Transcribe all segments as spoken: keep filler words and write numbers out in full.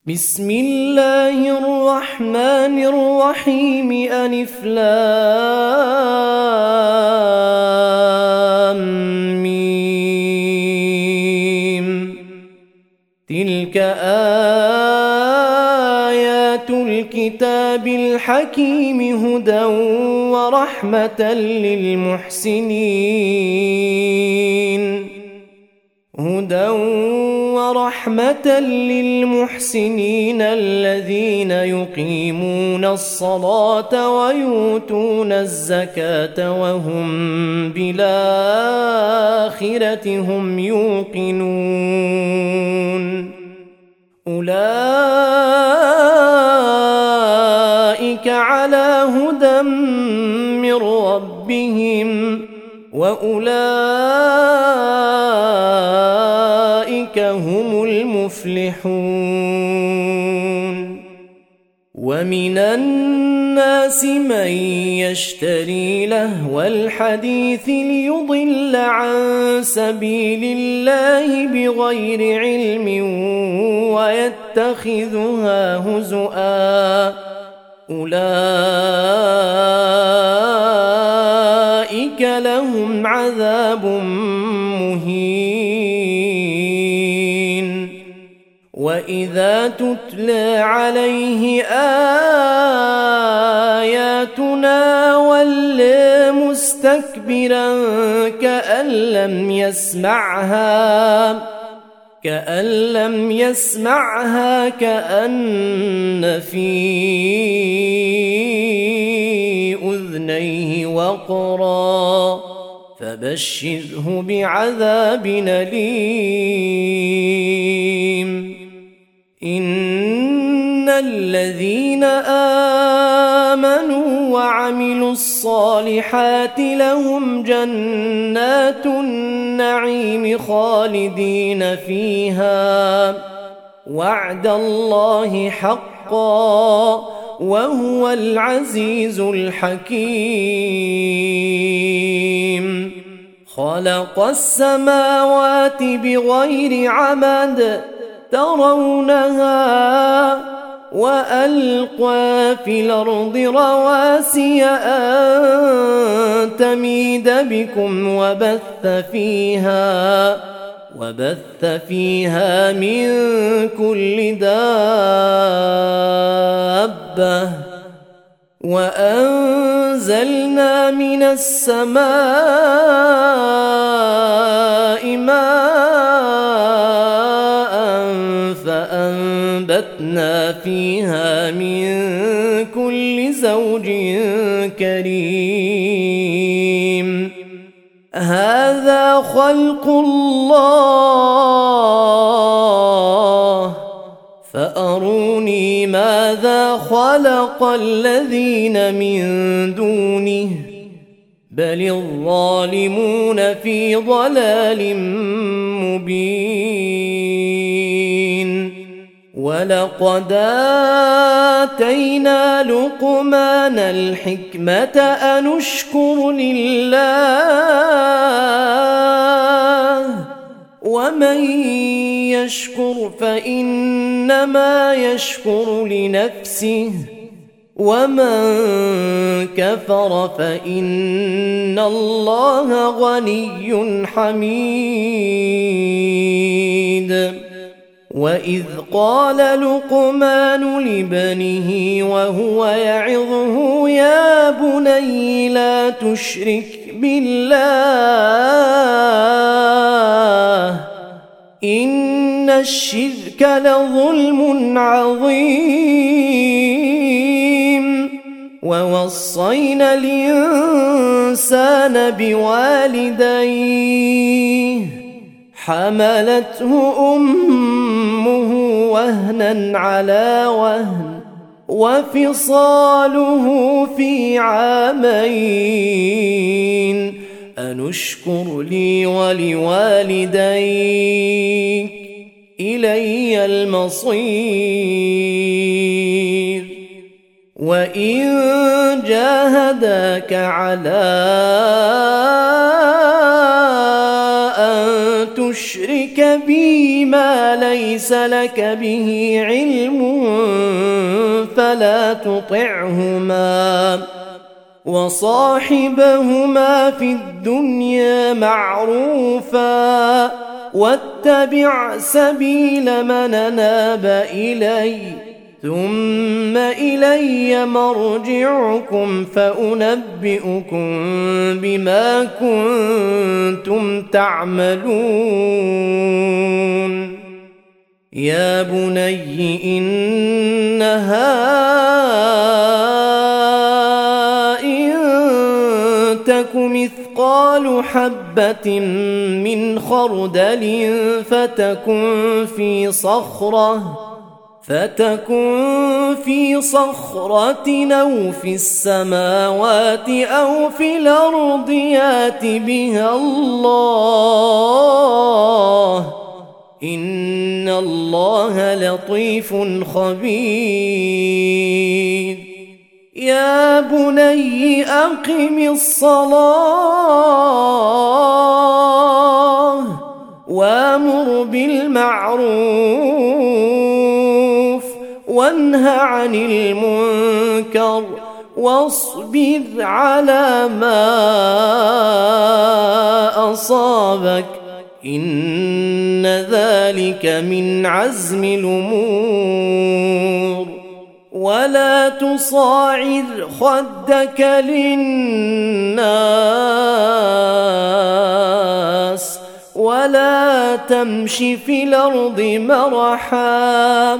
بسم الله الرحمن الرحيم ألف لام ميم تلك آيات الكتاب الحكيم هدى ورحمة للمحسنين هدى ورحمة للمحسنين الذين يقيمون الصلاة ويؤتون الزكاة وهم بالآخرة هم يوقنون أولئك على هدى من ربهم وأولئك هم المفلحون ومن الناس من يشتري لهو الحديث ليضل عن سبيل الله بغير علم ويتخذها هزؤا أولئك لهم عذاب مهين وإذا تتلى عليه آياتنا ولى مستكبرا كأن لم يسمعها كأن لم يسمعها كأن في أذنيه وقرا فبشره بعذاب أليم إن الذين آمنوا وعملوا الصالحات لهم جنات النعيم خالدين فيها وعد الله حقا وهو العزيز الحكيم خلق السماوات بغير عمد ترونها وألقى في الأرض رواسي أن تميد بكم وبث فيها وبث فيها من كل دابة وأنزلنا من السماء ماء فأنبتنا فيها من كل زوج كريم هذا خلق الله فأروني ماذا خلق الذين من دونه بل الظالمون في ضلال مبين ولقد آتينا لقمان الحكمة أن اشكر لله ومن يشكر فإنما يشكر لنفسه ومن كفر فإن الله غني حميد وإذ قال لقمان لابنه وهو يعظه يا بني لا تشرك بالله إن الشرك لظلم عظيم ووصينا الإنسان بوالديه حملته أمه وهنا على وهن وفصاله في عامين أن اشكر لي ولوالديك إلي المصير وإن جاهداك على أن تشرك بي ما ليس لك به علم فلا تطعهما وصاحبهما في الدنيا معروفا واتبع سبيل من أناب إلي ثم إلي مرجعكم فأنبئكم بما كنتم تعملون يا بني إنها إن تك مثقال حبة من خردل فتكن في صخرة فتكن في صخرة أو في السماوات أو في الأرض يات بها الله إن الله لطيف خبير يا بني أقم الصلاة وأمر بالمعروف وانه عن المنكر واصبر على ما أصابك إن ذلك من عزم الأمور ولا تصاعر خدك للناس ولا تمش في الأرض مرحا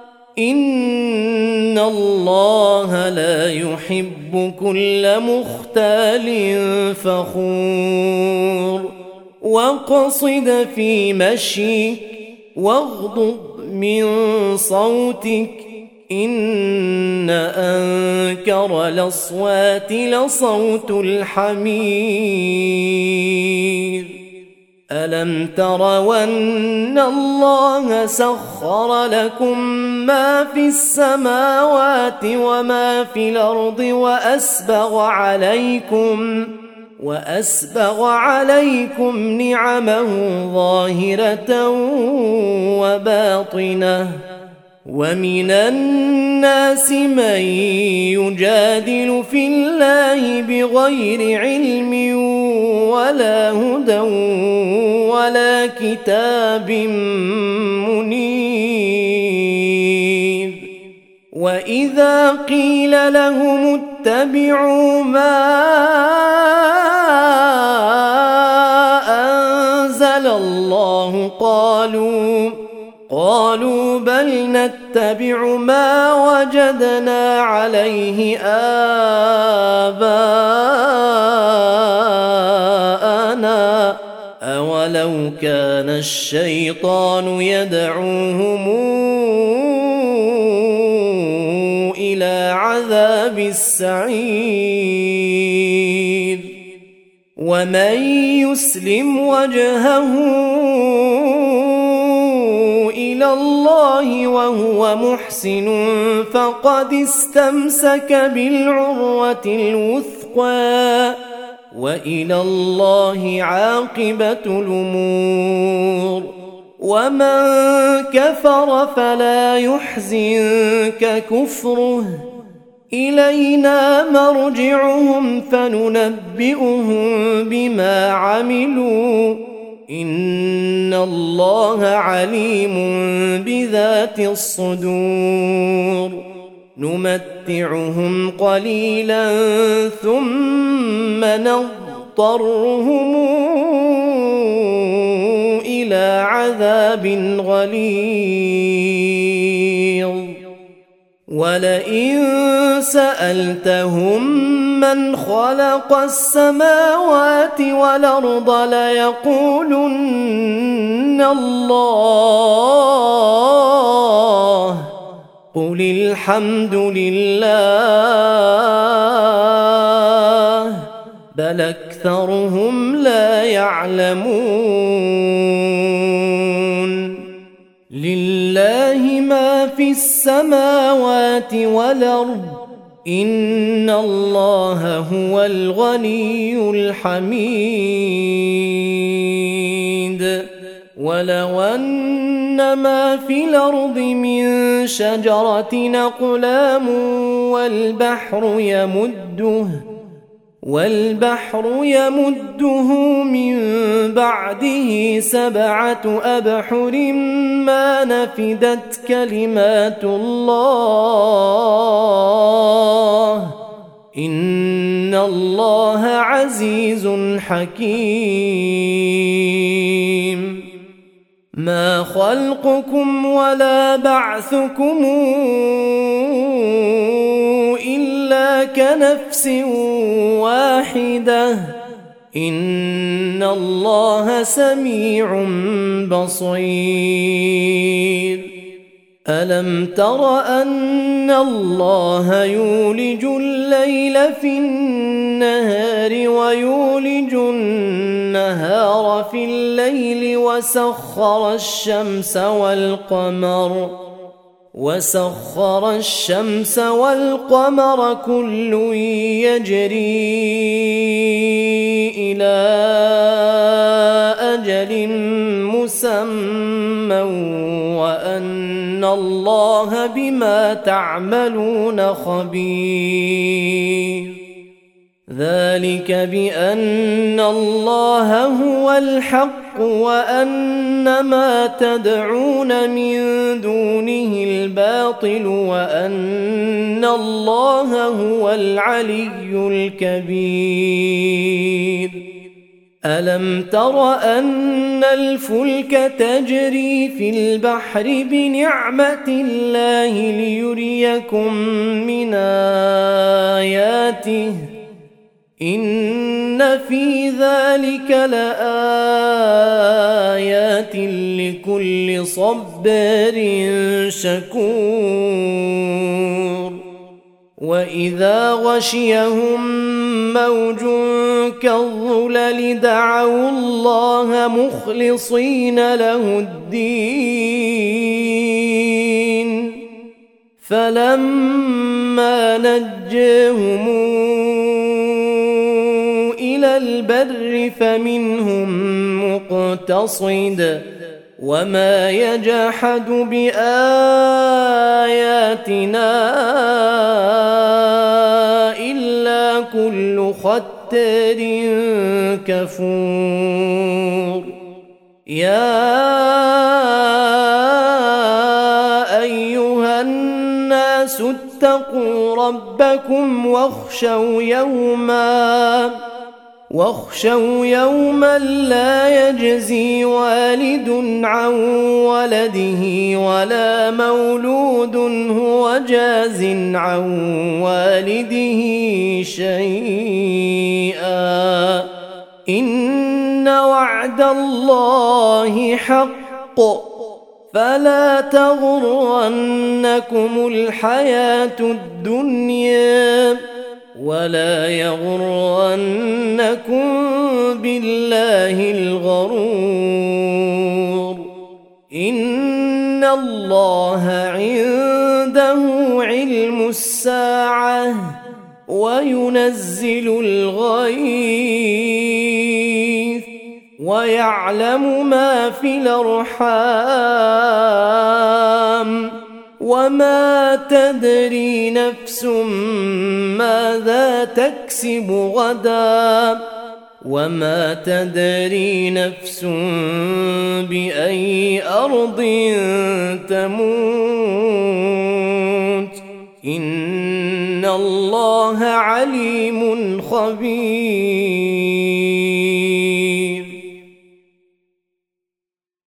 إن الله لا يحب كل مختال فخور واقصد في مشيك واغضض من صوتك إن أنكر الأصوات لصوت الحمير ألم تروا أن الله سخر لكم ما في السماوات وما في الأرض وأسبغ عليكم وأسبغ عليكم نعمه ظاهرة وباطنة ومن الناس من يجادل في الله بغير علم ولا هدى ولا كتاب منير وإذا قيل لهم اتبعوا ما أنزل الله قالوا قالوا بل نتبع ما وجدنا عليه آباءنا أولو كان الشيطان يدعوهم إلى عذاب السعير ومن يسلم وجهه إلى الله وهو محسن فقد استمسك بالعروة الوثقى وإلى الله عاقبة الأمور ومن كفر فلا يحزنك كفره إلينا مرجعهم فننبئهم بما عملوا إن الله عليم بذات الصدور نمتعهم قليلا ثم نضطرهم إلى عذاب غليظ ولئن سألتهم من خلق السماوات والأرض ليقولن الله قل الحمد لله بل أكثرهم لا يعلمون لله ما في السماوات والأرض إن الله هو الغني الحميد ولو أن ما في الأرض من شجرة أقلام والبحر يمده والبحر يمده من بعده سبعة أبحر ما نفدت كلمات الله إن الله عزيز حكيم. ما خلقكم ولا بعثكم إلا كنفس واحدة إن الله سميع بصير. ألم تر أن الله يولج الليل في النهار ويولج النهار في الليل وسخر الشمس والقمر وسخر الشمس والقمر كل يجري إلى أجل مسمى وأن الله بما تعملون خبير. ذلك بأن الله هو الحق وأن ما تدعون من دونه الباطل وأن الله هو العلي الكبير. ألم تر أن الفلك تجري في البحر بنعمة الله ليريكم من آياته إن في ذلك لآيات لكل صبار شكور. وإذا غشيهم موج كالظلل دعوا الله مخلصين له الدين فلما نجاهم إلى البر فمنهم مقتصد وما يجحد بآياتنا إلا كل ختار كفور. يا أيها الناس اتقوا ربكم واخشوا يوما واخشوا يوما لا يجزي والد عن ولده ولا مولود هو جاز عن والده شيئا إن وعد الله حق فلا تغرنكم الحياة الدنيا ولا يغرنكم بالله الغرور. إن الله عنده علم الساعة وينزل الغيث ويعلم ما في الأرحام وما تدري نفس ماذا تكسب غدا وما تدري نفس بأي أرض تموت إن الله عليم خبير.